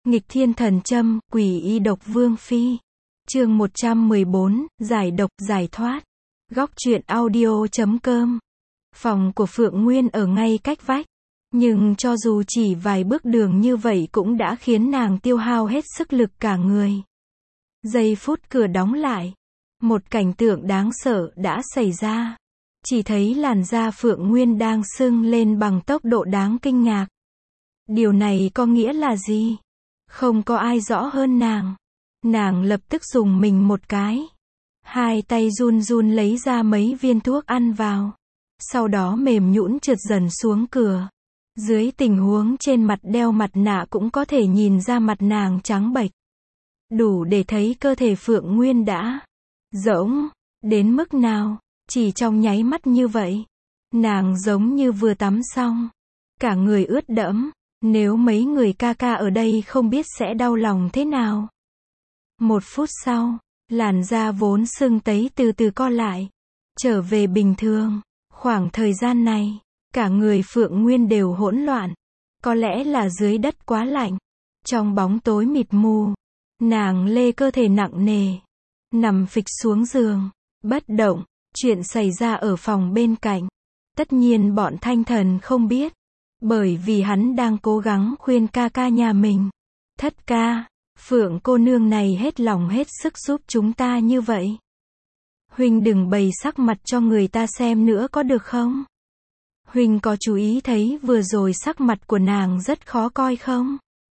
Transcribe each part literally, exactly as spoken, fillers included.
Nghịch thiên thần châm, quỷ y độc vương phi. Chương một trăm mười bốn, giải độc, giải thoát. Góc truyện audio chấm com. Phòng của Phượng Nguyên ở ngay cách vách. Nhưng cho dù chỉ vài bước đường như vậy cũng đã khiến nàng tiêu hao hết sức lực cả người. Giây phút cửa đóng lại. Một cảnh tượng đáng sợ đã xảy ra. Chỉ thấy làn da Phượng Nguyên đang sưng lên bằng tốc độ đáng kinh ngạc. Điều này có nghĩa là gì? Không có ai rõ hơn nàng. Nàng lập tức dùng mình một cái. Hai tay run run lấy ra mấy viên thuốc ăn vào. Sau đó mềm nhũn trượt dần xuống cửa. Dưới tình huống trên mặt đeo mặt nạ cũng có thể nhìn ra mặt nàng trắng bệch. Đủ để thấy cơ thể Phượng Nguyên đã rỗng đến mức nào. Chỉ trong nháy mắt như vậy. Nàng giống như vừa tắm xong. Cả người ướt đẫm. Nếu mấy người ca ca ở đây không biết sẽ đau lòng thế nào. Một phút sau, làn da vốn sưng tấy từ từ co lại. Trở về bình thường. Khoảng thời gian này, cả người Phượng Nguyên đều hỗn loạn. Có lẽ là dưới đất quá lạnh. Trong bóng tối mịt mù, nàng lê cơ thể nặng nề. Nằm phịch xuống giường, bất động. Chuyện xảy ra ở phòng bên cạnh. Tất nhiên bọn Thanh Thần không biết. Bởi vì hắn đang cố gắng khuyên ca ca nhà mình. Thất ca, Phượng cô nương này hết lòng hết sức giúp chúng ta như vậy. Huynh đừng bày sắc mặt cho người ta xem nữa có được không? Huynh có chú ý thấy vừa rồi sắc mặt của nàng rất khó coi không?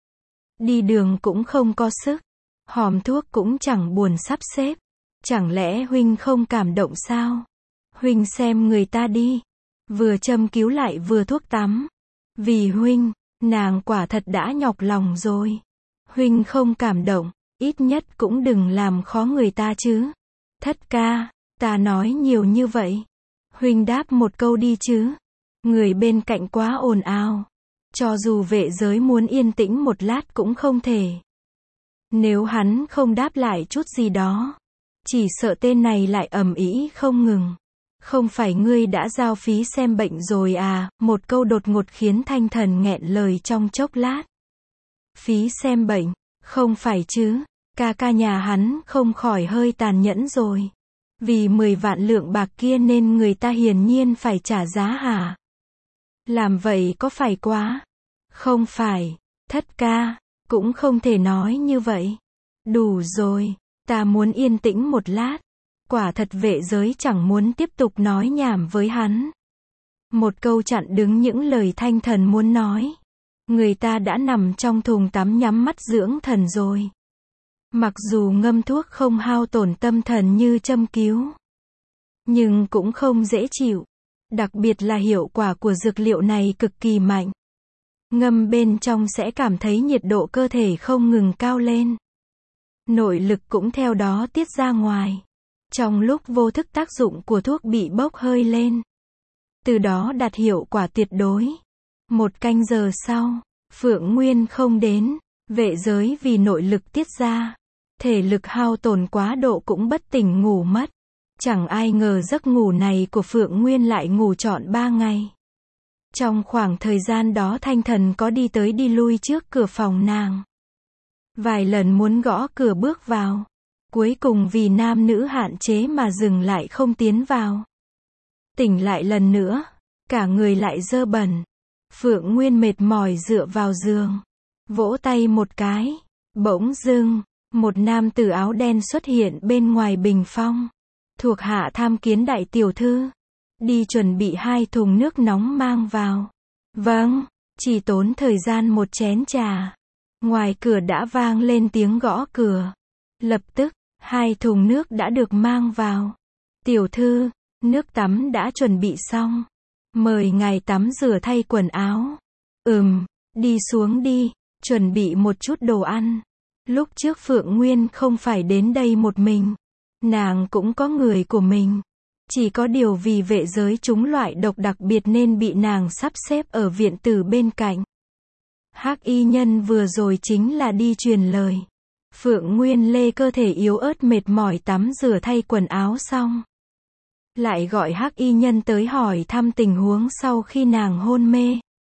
Đi đường cũng không có sức. Hòm thuốc cũng chẳng buồn sắp xếp. Chẳng lẽ Huynh không cảm động sao? Huynh xem người ta đi. Vừa châm cứu lại vừa thuốc tắm. Vì Huynh, nàng quả thật đã nhọc lòng rồi. Huynh không cảm động, ít nhất cũng đừng làm khó người ta chứ. Thất ca, ta nói nhiều như vậy. Huynh đáp một câu đi chứ. Người bên cạnh quá ồn ào. Cho dù vệ giới muốn yên tĩnh một lát cũng không thể. Nếu hắn không đáp lại chút gì đó, chỉ sợ tên này lại ầm ĩ không ngừng. Không phải ngươi đã giao phí xem bệnh rồi à? Một câu đột ngột khiến Thanh Thần nghẹn lời trong chốc lát. Phí xem bệnh? Không phải chứ? Ca ca nhà hắn không khỏi hơi tàn nhẫn rồi. Vì mười vạn lượng bạc kia nên người ta hiển nhiên phải trả giá hả? Làm vậy có phải quá? Không phải. Thất ca, cũng không thể nói như vậy. Đủ rồi, ta muốn yên tĩnh một lát. Quả thật vệ giới chẳng muốn tiếp tục nói nhảm với hắn. Một câu chặn đứng những lời Thanh Thần muốn nói. Người ta đã nằm trong thùng tắm nhắm mắt dưỡng thần rồi. Mặc dù ngâm thuốc không hao tổn tâm thần như châm cứu, nhưng cũng không dễ chịu. Đặc biệt là hiệu quả của dược liệu này cực kỳ mạnh. Ngâm bên trong sẽ cảm thấy nhiệt độ cơ thể không ngừng cao lên. Nội lực cũng theo đó tiết ra ngoài. Trong lúc vô thức tác dụng của thuốc bị bốc hơi lên. Từ đó đạt hiệu quả tuyệt đối. Một canh giờ sau, Phượng Nguyên không đến. Vệ giới vì nội lực tiết ra. Thể lực hao tổn quá độ cũng bất tỉnh ngủ mất. Chẳng ai ngờ giấc ngủ này của Phượng Nguyên lại ngủ trọn ba ngày. Trong khoảng thời gian đó Thanh Thần có đi tới đi lui trước cửa phòng nàng. Vài lần muốn gõ cửa bước vào. Cuối cùng vì nam nữ hạn chế mà dừng lại không tiến vào. Tỉnh lại lần nữa, cả người lại dơ bẩn. Phượng Nguyên mệt mỏi dựa vào giường, vỗ tay một cái. Bỗng dưng, một nam tử áo đen xuất hiện bên ngoài bình phong. Thuộc hạ tham kiến đại tiểu thư. Đi chuẩn bị hai thùng nước nóng mang vào. Vâng, chỉ tốn thời gian một chén trà. Ngoài cửa đã vang lên tiếng gõ cửa. Lập tức, hai thùng nước đã được mang vào. Tiểu thư, nước tắm đã chuẩn bị xong. Mời ngài tắm rửa thay quần áo. Ừm, đi xuống đi, chuẩn bị một chút đồ ăn. Lúc trước Phượng Nguyên không phải đến đây một mình. Nàng cũng có người của mình. Chỉ có điều vì vệ giới trúng loại độc đặc biệt nên bị nàng sắp xếp ở viện tử bên cạnh. Hắc y nhân vừa rồi chính là đi truyền lời. Phượng Nguyên lê cơ thể yếu ớt mệt mỏi tắm rửa thay quần áo xong. Lại gọi Hắc y nhân tới hỏi thăm tình huống sau khi nàng hôn mê.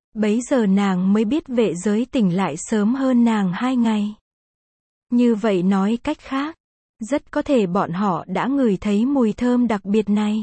Bấy giờ nàng mới biết vệ giới tỉnh lại sớm hơn nàng hai ngày. Như vậy nói cách khác, rất có thể bọn họ đã ngửi thấy mùi thơm đặc biệt này.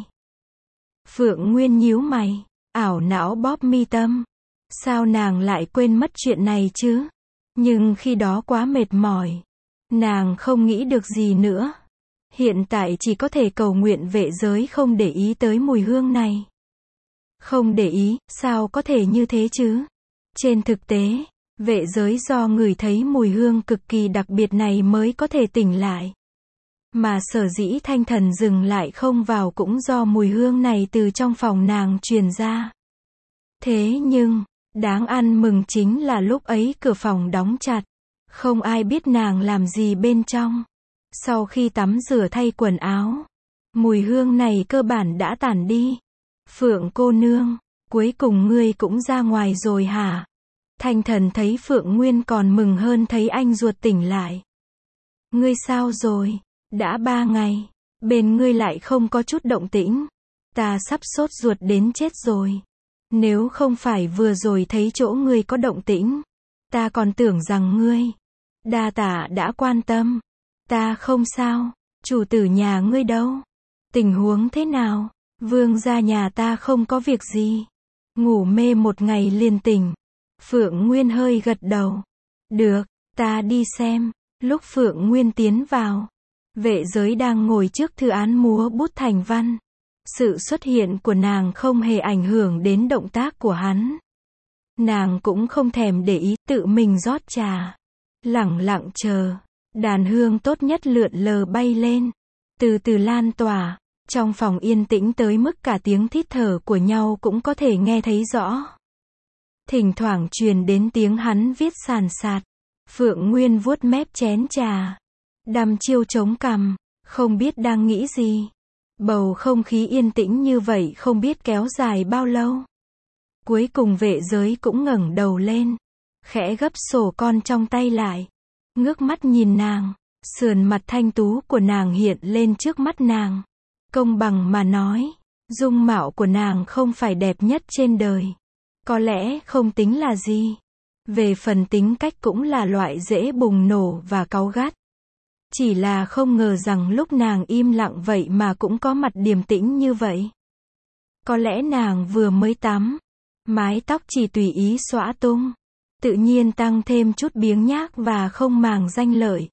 Phượng Nguyên nhíu mày, ảo não bóp mi tâm. Sao nàng lại quên mất chuyện này chứ? Nhưng khi đó quá mệt mỏi. Nàng không nghĩ được gì nữa. Hiện tại chỉ có thể cầu nguyện vệ giới không để ý tới mùi hương này. Không để ý, sao có thể như thế chứ? Trên thực tế, vệ giới do ngửi thấy mùi hương cực kỳ đặc biệt này mới có thể tỉnh lại. Mà sở dĩ thanh thần dừng lại không vào cũng do mùi hương này từ trong phòng nàng truyền ra. Thế nhưng, đáng ăn mừng chính là lúc ấy cửa phòng đóng chặt. Không ai biết nàng làm gì bên trong. Sau khi tắm rửa thay quần áo, mùi hương này cơ bản đã tản đi. Phượng cô nương, cuối cùng ngươi cũng ra ngoài rồi hả? Thanh thần thấy Phượng Nguyên còn mừng hơn thấy anh ruột tỉnh lại. Ngươi sao rồi? Đã ba ngày, bên ngươi lại không có chút động tĩnh. Ta sắp sốt ruột đến chết rồi. Nếu không phải vừa rồi thấy chỗ ngươi có động tĩnh, ta còn tưởng rằng ngươi. Đa tạ đã quan tâm. Ta không sao, chủ tử nhà ngươi đâu? Tình huống thế nào? Vương gia nhà ta không có việc gì. Ngủ mê một ngày liền tỉnh. Phượng Nguyên hơi gật đầu. Được, ta đi xem. Lúc Phượng Nguyên tiến vào, vệ giới đang ngồi trước thư án múa bút thành văn. Sự xuất hiện của nàng không hề ảnh hưởng đến động tác của hắn. Nàng cũng không thèm để ý, tự mình rót trà. Lẳng lặng chờ. Đàn hương tốt nhất lượn lờ bay lên. Từ từ lan tỏa. Trong phòng yên tĩnh tới mức cả tiếng thít thở của nhau cũng có thể nghe thấy rõ. Thỉnh thoảng truyền đến tiếng hắn viết sàn sạt. Phượng Nguyên vuốt mép chén trà. Đăm chiêu chống cằm. Không biết đang nghĩ gì. Bầu không khí yên tĩnh như vậy không biết kéo dài bao lâu. Cuối cùng vệ giới cũng ngẩng đầu lên. Khẽ gấp sổ con trong tay lại. Ngước mắt nhìn nàng. Sườn mặt thanh tú của nàng hiện lên trước mắt nàng. Công bằng mà nói, dung mạo của nàng không phải đẹp nhất trên đời. Có lẽ không tính là gì. Về phần tính cách cũng là loại dễ bùng nổ và cáu gắt. Chỉ là không ngờ rằng lúc nàng im lặng vậy mà cũng có mặt điềm tĩnh như vậy. Có lẽ nàng vừa mới tắm. Mái tóc chỉ tùy ý xõa tung. Tự nhiên tăng thêm chút biếng nhác và không màng danh lợi.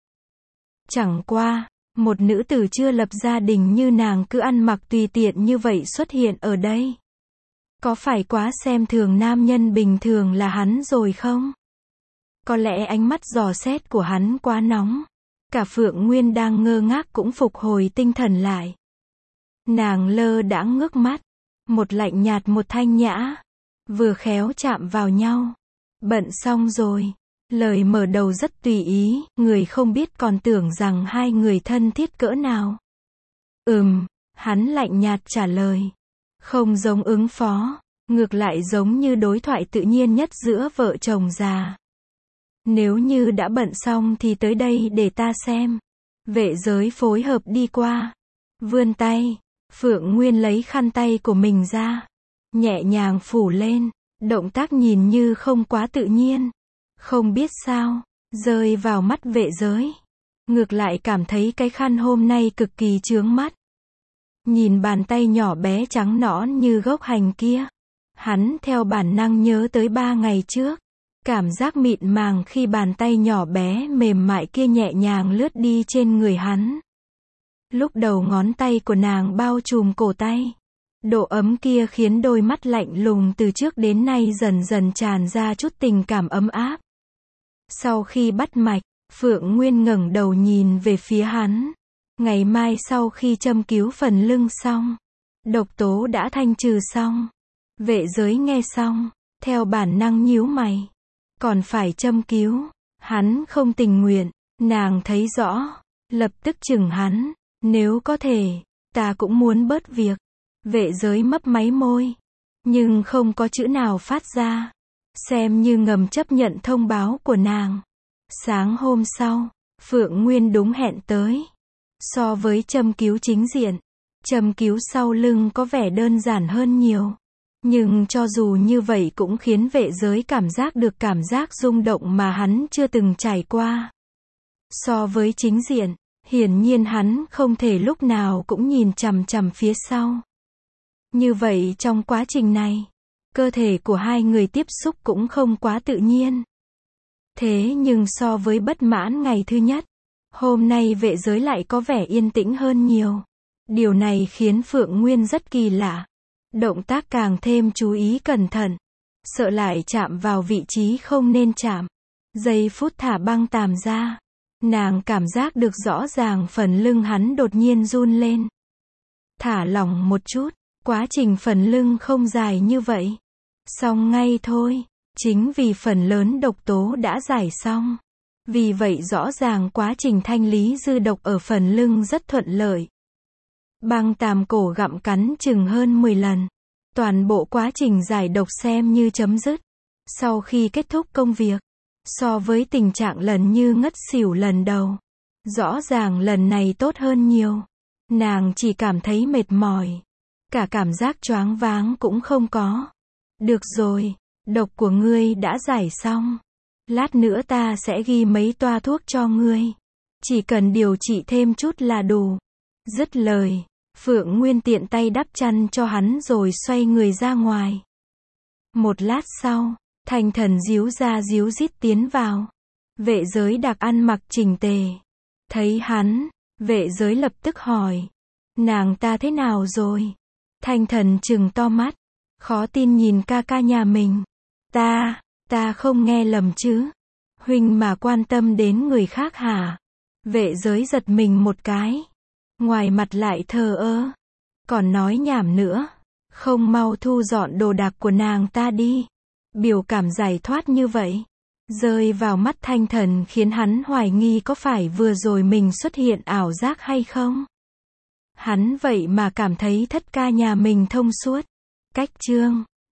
Chẳng qua, một nữ tử chưa lập gia đình như nàng cứ ăn mặc tùy tiện như vậy xuất hiện ở đây. Có phải quá xem thường nam nhân bình thường là hắn rồi không? Có lẽ ánh mắt dò xét của hắn quá nóng. Cả Phượng Nguyên đang ngơ ngác cũng phục hồi tinh thần lại. Nàng lơ đãng ngước mắt. Một lạnh nhạt một thanh nhã. Vừa khéo chạm vào nhau. Bận xong rồi. Lời mở đầu rất tùy ý, người không biết còn tưởng rằng hai người thân thiết cỡ nào. Ừm, hắn lạnh nhạt trả lời. Không giống ứng phó, ngược lại giống như đối thoại tự nhiên nhất giữa vợ chồng già. Nếu như đã bận xong thì tới đây để ta xem. Vệ giới phối hợp đi qua. Vươn tay, Phượng Nguyên lấy khăn tay của mình ra. Nhẹ nhàng phủ lên, động tác nhìn như không quá tự nhiên. Không biết sao, rơi vào mắt vệ giới. Ngược lại cảm thấy cái khăn hôm nay cực kỳ chướng mắt. Nhìn bàn tay nhỏ bé trắng nõn như gốc hành kia. Hắn theo bản năng nhớ tới ba ngày trước. Cảm giác mịn màng khi bàn tay nhỏ bé mềm mại kia nhẹ nhàng lướt đi trên người hắn. Lúc đầu ngón tay của nàng bao trùm cổ tay. Độ ấm kia khiến đôi mắt lạnh lùng từ trước đến nay dần dần tràn ra chút tình cảm ấm áp. Sau khi bắt mạch, Phượng Nguyên ngẩng đầu nhìn về phía hắn. Ngày mai sau khi châm cứu phần lưng xong, độc tố đã thanh trừ xong. Vệ giới nghe xong, theo bản năng nhíu mày. Còn phải châm cứu, hắn không tình nguyện, nàng thấy rõ, lập tức chừng hắn. Nếu có thể, ta cũng muốn bớt việc. Vệ giới mấp máy môi, nhưng không có chữ nào phát ra. Xem như ngầm chấp nhận thông báo của nàng. Sáng hôm sau, Phượng Nguyên đúng hẹn tới. So với châm cứu chính diện, châm cứu sau lưng có vẻ đơn giản hơn nhiều. Nhưng cho dù như vậy cũng khiến vệ giới cảm giác được cảm giác rung động mà hắn chưa từng trải qua. So với chính diện, hiển nhiên hắn không thể lúc nào cũng nhìn chằm chằm phía sau. Như vậy trong quá trình này, cơ thể của hai người tiếp xúc cũng không quá tự nhiên. Thế nhưng so với bất mãn ngày thứ nhất, hôm nay vệ giới lại có vẻ yên tĩnh hơn nhiều. Điều này khiến Phượng Nguyên rất kỳ lạ. Động tác càng thêm chú ý cẩn thận. Sợ lại chạm vào vị trí không nên chạm. Giây phút thả băng tàm ra. Nàng cảm giác được rõ ràng phần lưng hắn đột nhiên run lên. Thả lỏng một chút. Quá trình phần lưng không dài như vậy. Xong ngay thôi. Chính vì phần lớn độc tố đã giải xong. Vì vậy rõ ràng quá trình thanh lý dư độc ở phần lưng rất thuận lợi. Băng tàm cổ gặm cắn chừng hơn mười lần. Toàn bộ quá trình giải độc xem như chấm dứt. Sau khi kết thúc công việc, so với tình trạng lần như ngất xỉu lần đầu, rõ ràng lần này tốt hơn nhiều. Nàng chỉ cảm thấy mệt mỏi. Cả cảm giác choáng váng cũng không có. Được rồi, độc của ngươi đã giải xong. Lát nữa ta sẽ ghi mấy toa thuốc cho ngươi. Chỉ cần điều trị thêm chút là đủ. Dứt lời, Phượng Nguyên tiện tay đắp chăn cho hắn rồi xoay người ra ngoài. Một lát sau, Thanh Thần díu ra díu dít tiến vào. Vệ giới đặc ăn mặc chỉnh tề. Thấy hắn, vệ giới lập tức hỏi. Nàng ta thế nào rồi? Thanh Thần trừng to mắt. Khó tin nhìn ca ca nhà mình. Ta, ta không nghe lầm chứ? Huynh mà quan tâm đến người khác hả? Vệ giới giật mình một cái. Ngoài mặt lại thờ ơ. Còn nói nhảm nữa. Không mau thu dọn đồ đạc của nàng ta đi. Biểu cảm giải thoát như vậy. Rơi vào mắt Thanh Thần khiến hắn hoài nghi có phải vừa rồi mình xuất hiện ảo giác hay không? Hắn vậy mà cảm thấy thất ca nhà mình thông suốt. Cách chương